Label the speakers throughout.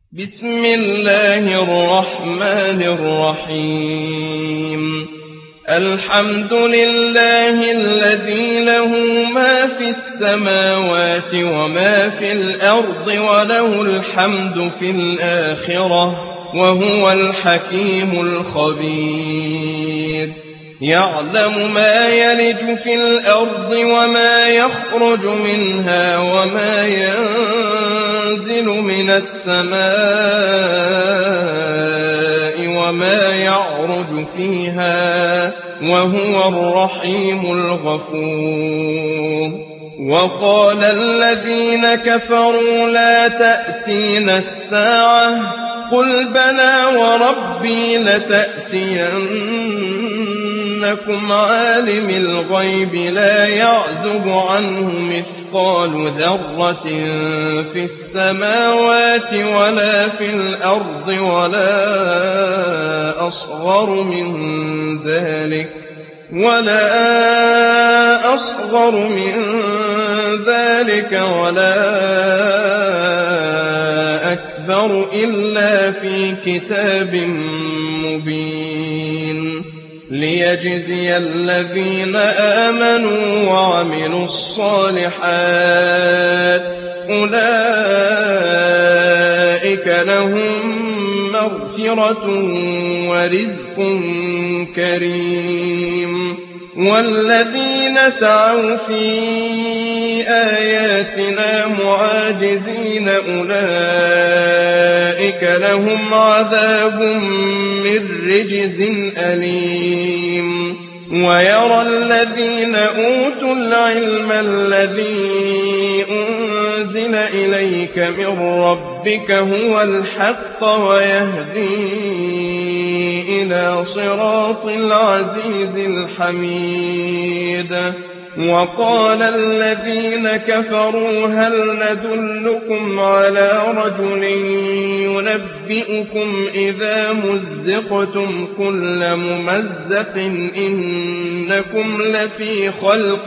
Speaker 1: بسم الله الرحمن الرحيم. الحمد لله الذي له ما في السماوات وما في الأرض وله الحمد في الآخرة وهو الحكيم الخبير. يعلم ما يلج في الأرض وما يخرج منها وما ينزل من السماء وما يعرج فيها وهو الرحيم الغفور. وقال الذين كفروا لا تأتينا الساعة قل بلى وربي لتأتينكم عالم الغيب لا يعزب عنه مثقال ذرة في السماوات ولا في الأرض ولا أصغر من ذلك ولا أكبر إلا في كتاب مبين ليجزي الذين آمنوا وعملوا الصالحات أولئك لهم مغفرة ورزق كريم. والذين سعوا في آياتنا معاجزين أولئك لهم عذاب من رجز أليم. ويرى الذين أوتوا العلم الذي أنزل إليك من ربك هو الحق ويهدي إلى صراط العزيز الحميد. وقال الذين كفروا هل ندلكم على رجل ينبئكم إذا مزقتم كل ممزق إنكم لفي خلق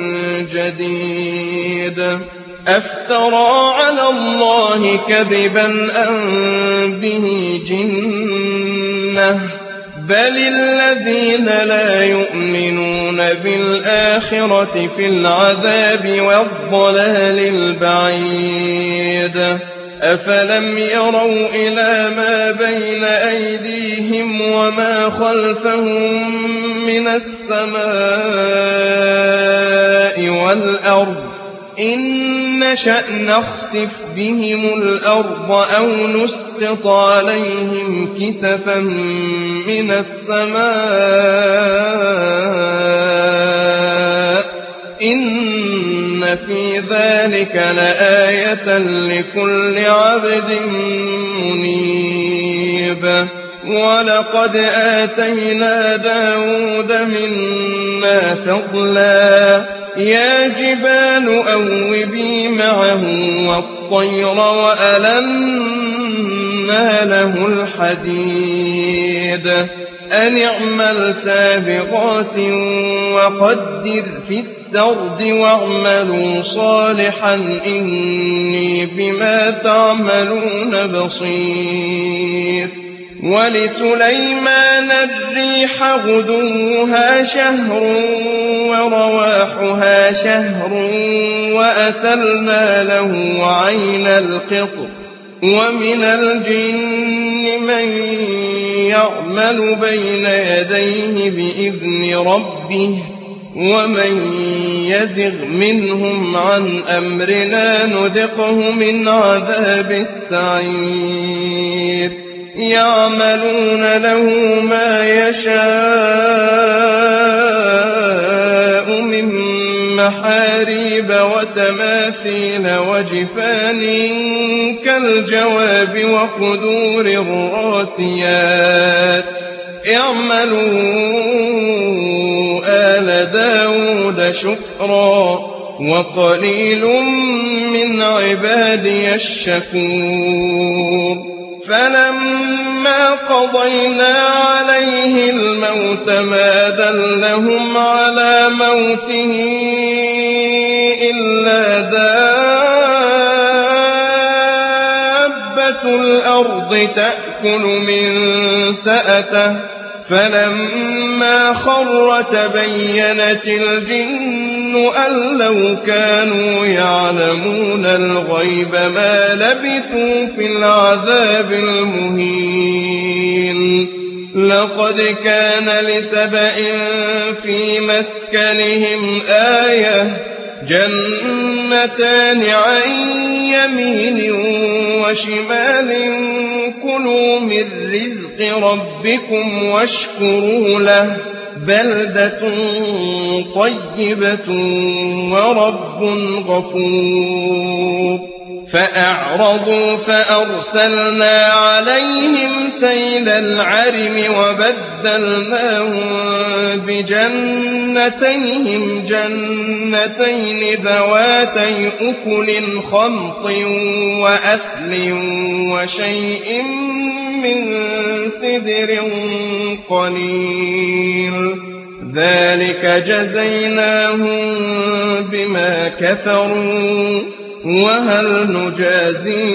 Speaker 1: جديد أفترى على الله كذبا أم به جنة بل الذين لا يؤمنون بالآخرة في العذاب والضلال البعيد. أفلم يروا إلى ما بين أيديهم وما خلفهم من السماء والأرض إن نشأ نخسف بهم الأرض أو نسقط عليهم كسفا من السماء إن في ذلك لآية لكل عبد منيب. ولقد آتينا داود منا فضلا يا جبال أوبي معه والطير وألنا له الحديد أن اعمل سابغات وقدر في السرد واعملوا صالحا إني بما تعملون بصير. ولسليمان الريح غدوها شهر ورواحها شهر وأسلنا له عين القطر ومن الجن من يعمل بين يديه بإذن ربه ومن يزغ منهم عن أمرنا نذقه من عذاب السعير. يعملون له ما يشاء من محاريب وتماثيل وجفان كالجواب وقدور الراسيات اعملوا آل داود شكرا وقليل من عبادي الشكور. فلما قضينا عليه الموت ما دلهم على موته إلا دابة دابة الأرض تأكل من سأته فلما خر تبينت الجن أن لو كانوا يعلمون الغيب ما لبثوا في العذاب المهين لقد كان لسبإ في مسكنهم آية جنتان عن يمين وشمال كلوا من رزق ربكم واشكروا له بلدة طيبة ورب غفور فأعرضوا فأرسلنا عليهم سيل العرم وبدلناهم بجنتيهم جنتين ذواتي أكل خمط وأثل وشيء من سدر قليل ذلك جزيناهم بما كفروا وهل نجازي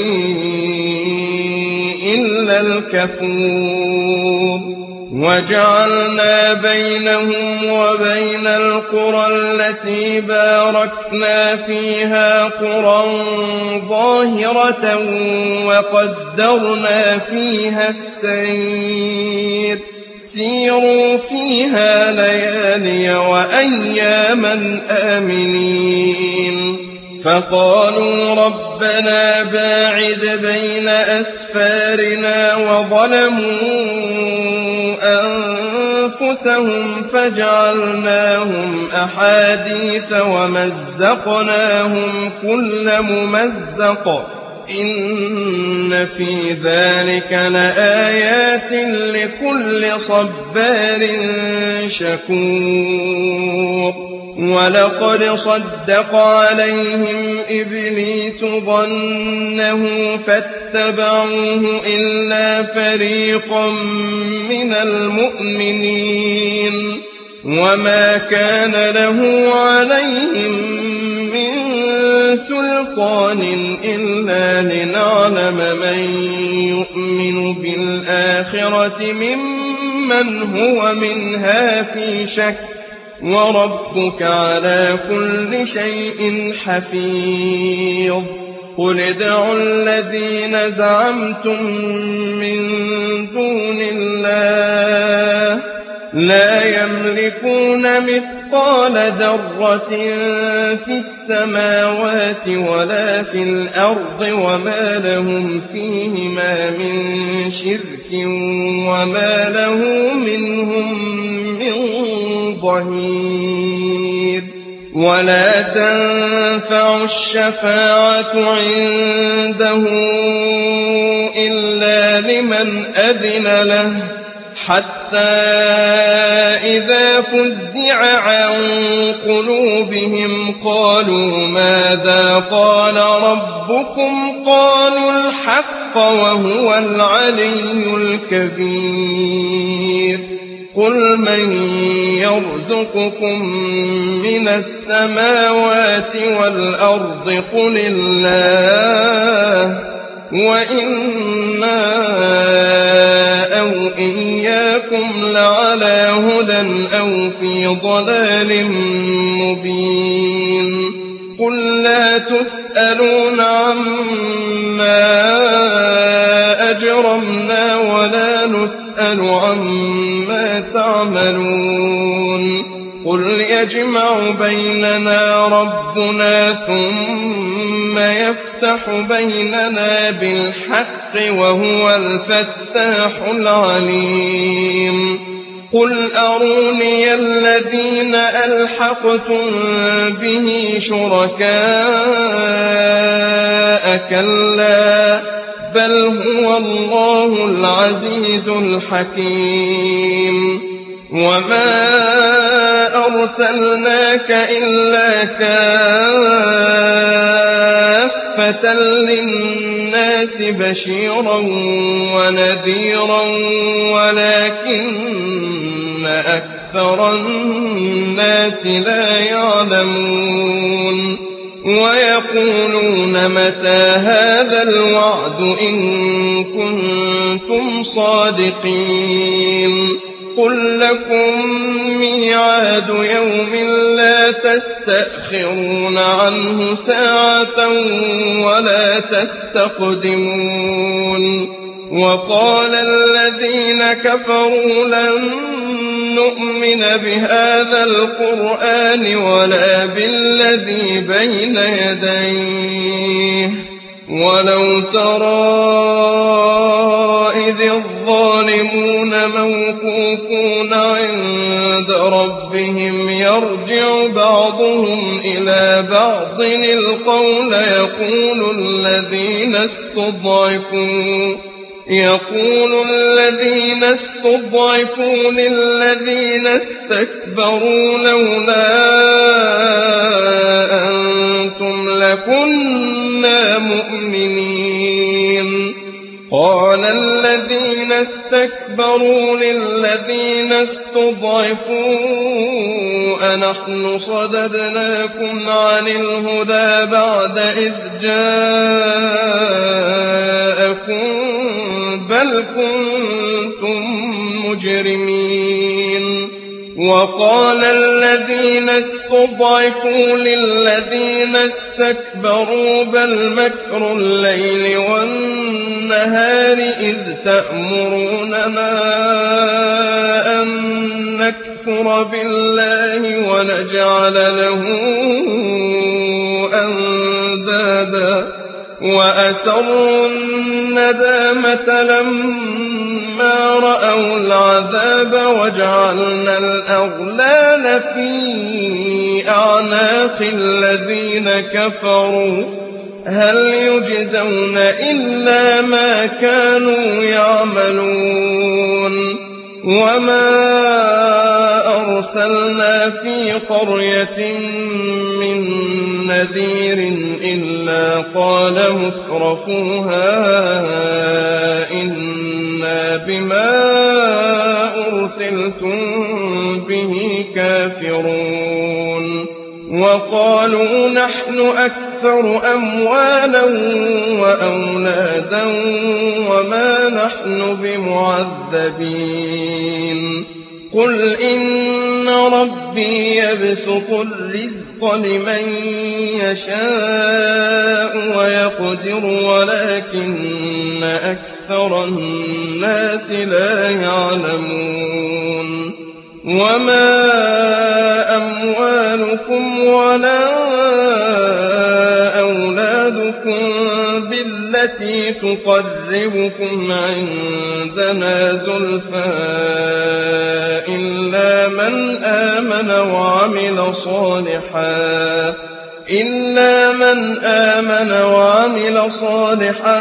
Speaker 1: إلا الكفور وجعلنا بينهم وبين القرى التي باركنا فيها قرى ظاهرة وقدرنا فيها السير سيروا فيها ليالي وأياما آمنين فقالوا ربنا باعد بين أسفارنا وظلموا أنفسهم فجعلناهم أحاديث ومزقناهم كل ممزق إن في ذلك لآيات لكل صبار شكور ولقد صدق عليهم إبليس ظنه فاتبعوه إلا فريقا من المؤمنين وما كان له عليهم من سلطان إلا لنعلم من يؤمن بالآخرة ممن هو منها في شك وربك على كل شيء حفيظ قل ادعوا الذين زعمتم من دون الله لا يملكون مثقال ذرة في السماوات ولا في الأرض وما لهم فيهما من شرك وما له منهم من ظهير ولا تنفع الشفاعة عنده إلا لمن أذن له حتى إذا فزع عن قلوبهم قالوا ماذا قال ربكم قالوا الحق وهو العلي الكبير قل من يرزقكم من السماوات والأرض قل الله وإنا أو إياكم لعلى هدى أو في ضلال مبين قل لا تسألون عما أجرمنا ولا نسأل عما تعملون قل يجمع بيننا ربنا ثم يفتح بيننا بالحق وهو الفتاح العليم قل أروني الذين ألحقتم به شركاء كلا بل هو الله العزيز الحكيم وما أرسلناك إلا كافة للناس بشيرا ونذيرا ولكن أكثر الناس لا يعلمون ويقولون متى هذا الوعد إن كنتم صادقين قل لكم ميعاد يوم لا تستأخرون عنه ساعة ولا تستقدمون وقال الذين كفروا لن نؤمن بهذا القرآن ولا بالذي بين يديه ولو ترى إذ الظالمون موقوفون عند ربهم يرجع بعضهم إلى بعض القول يقول الذين استضعفوا للذين استكبروا لولا أنتم لكنا مؤمنين قال الذين استكبروا للذين استضعفوا أنحن صددناكم عن الهدى بعد إذ جاءكم بل كنتم مجرمين وقال الذين استضعفوا للذين استكبروا بل مكر الليل والنهار إذ تأمروننا أن نكفر بالله ونجعل له أندادا وأسروا الندامة لما رأوا العذاب وجعلنا الأغلال في أعناق الذين كفروا هل يجزون إلا ما كانوا يعملون وما أرسلنا في قرية من نذير إلا قال مترفوها إنا بما أرسلتم به كافرون وقالوا نحن أكثر أموالا وأولادا وما نحن بمعذبين قل إن ربي يبسط الرزق لمن يشاء ويقدر ولكن أكثر الناس لا يعلمون وما أموالكم ولا أولادكم بالتي تقربكم عندنا زلفى إلا من آمن وعمل صالحا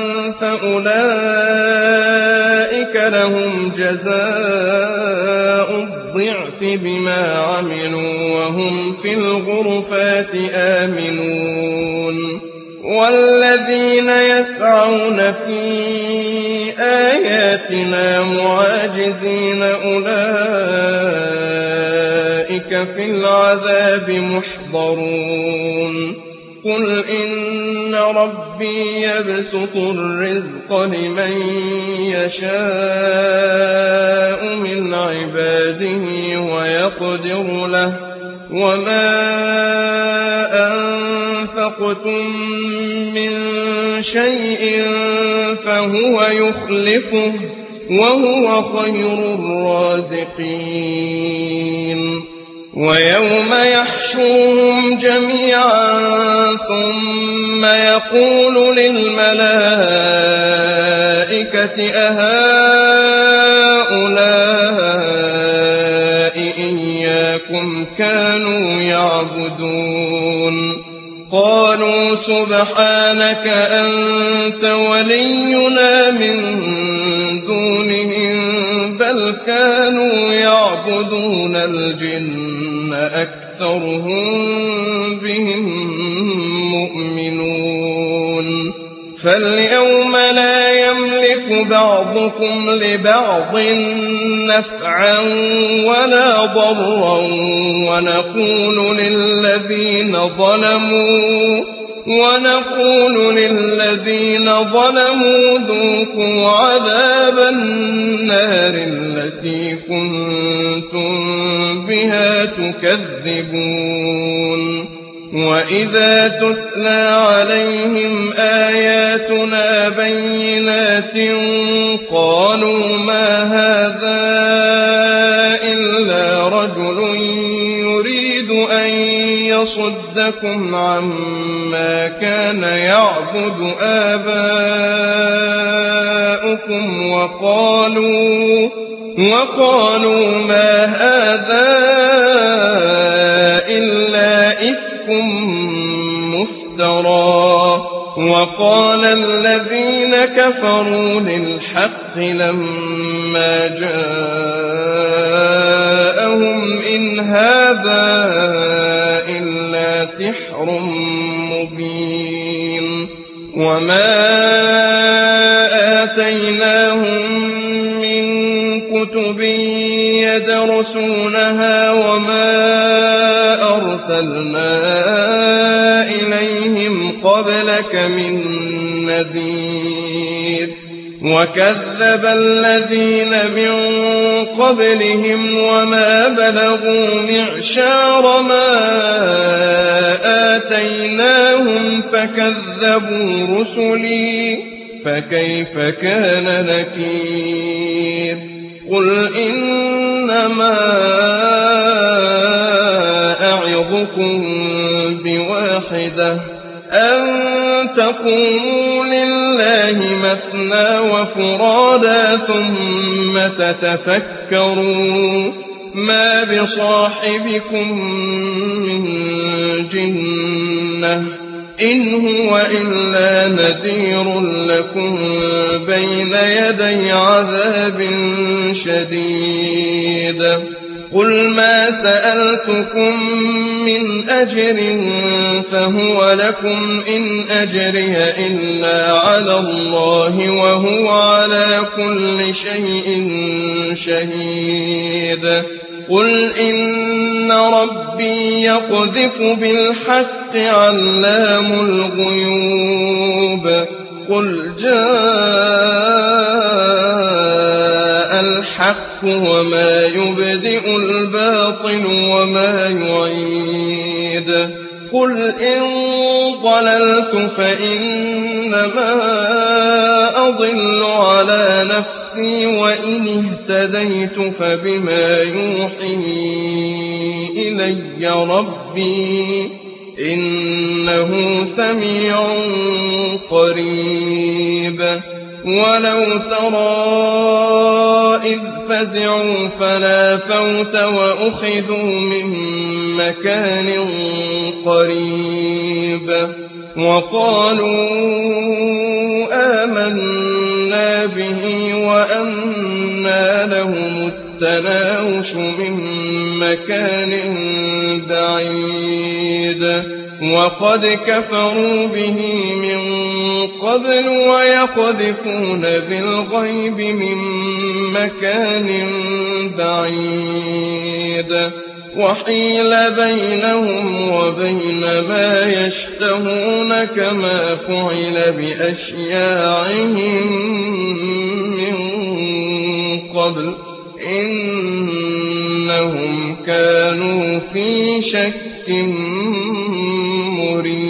Speaker 1: فأولئك لهم جزاء الضعف بما عملوا وهم في الغرفات آمنون والذين يسعون في آياتنا معاجزين أولئك في العذاب محضرون قل إن ربي يبسط الرزق لمن يشاء من عباده ويقدر له وما أنفقتم من شيء فهو يخلفه وهو خير الرازقين ويوم يحشرهم جميعا ثم يقول للملائكة أهؤلاء إياكم كانوا يعبدون قالوا سبحانك أنت ولينا من دونهم بل كانوا يعبدون الجن أكثرهم بهم مؤمنون فاليوم لا يملك بعضكم لبعض نفعا ولا ضرا ونقول للذين ظلموا ذوقوا عذاب النار التي كنتم بها تكذبون وإذا تتلى عليهم آياتنا بينات قالوا ما هذا إلا رجل يريد أن يصدكم عما كان يعبد آباؤكم وقالوا ما هذا إلا إفك مفترى وقال الذين كفروا للحق لما جاءهم إن هذا إلا سحر مبين وما آتيناهم من كتب يدرسونها وما أرسلنا إليهم قبلك من نذير وكذب الذين من قبلهم وما بلغوا معشار ما آتيناهم فكذبوا رسلي فكيف كان نكير قل إنما أعظكم بواحدة أن تقوموا لله مثنى وفرادا ثم تتفكروا ما بصاحبكم من جنة إن هو إلا نذير لكم بين يدي عذاب شديد قل ما سألتكم من أجر فهو لكم إن أجري إلا على الله وهو على كل شيء شهيد قل إن ربي يقذف بالحق علام الغيوب قل جاء الحق وما يبدئ الباطل وما يعيد قل إن ضللت فإنما أضل على نفسي وإن اهتديت فبما يوحي إلي ربي إنه سميع قريب ولو ترى إذ فزعوا فلا فوت وأخذوا من مكان قريب وقالوا آمنا به وأنى لهم التناوش من مكان بعيد وقد كفروا به من قبل ويقذفون بالغيب من مكان بعيد وحيل بينهم وبين ما يشتهون كما فعل بأشياعهم من قبل إنهم كانوا في شك مريب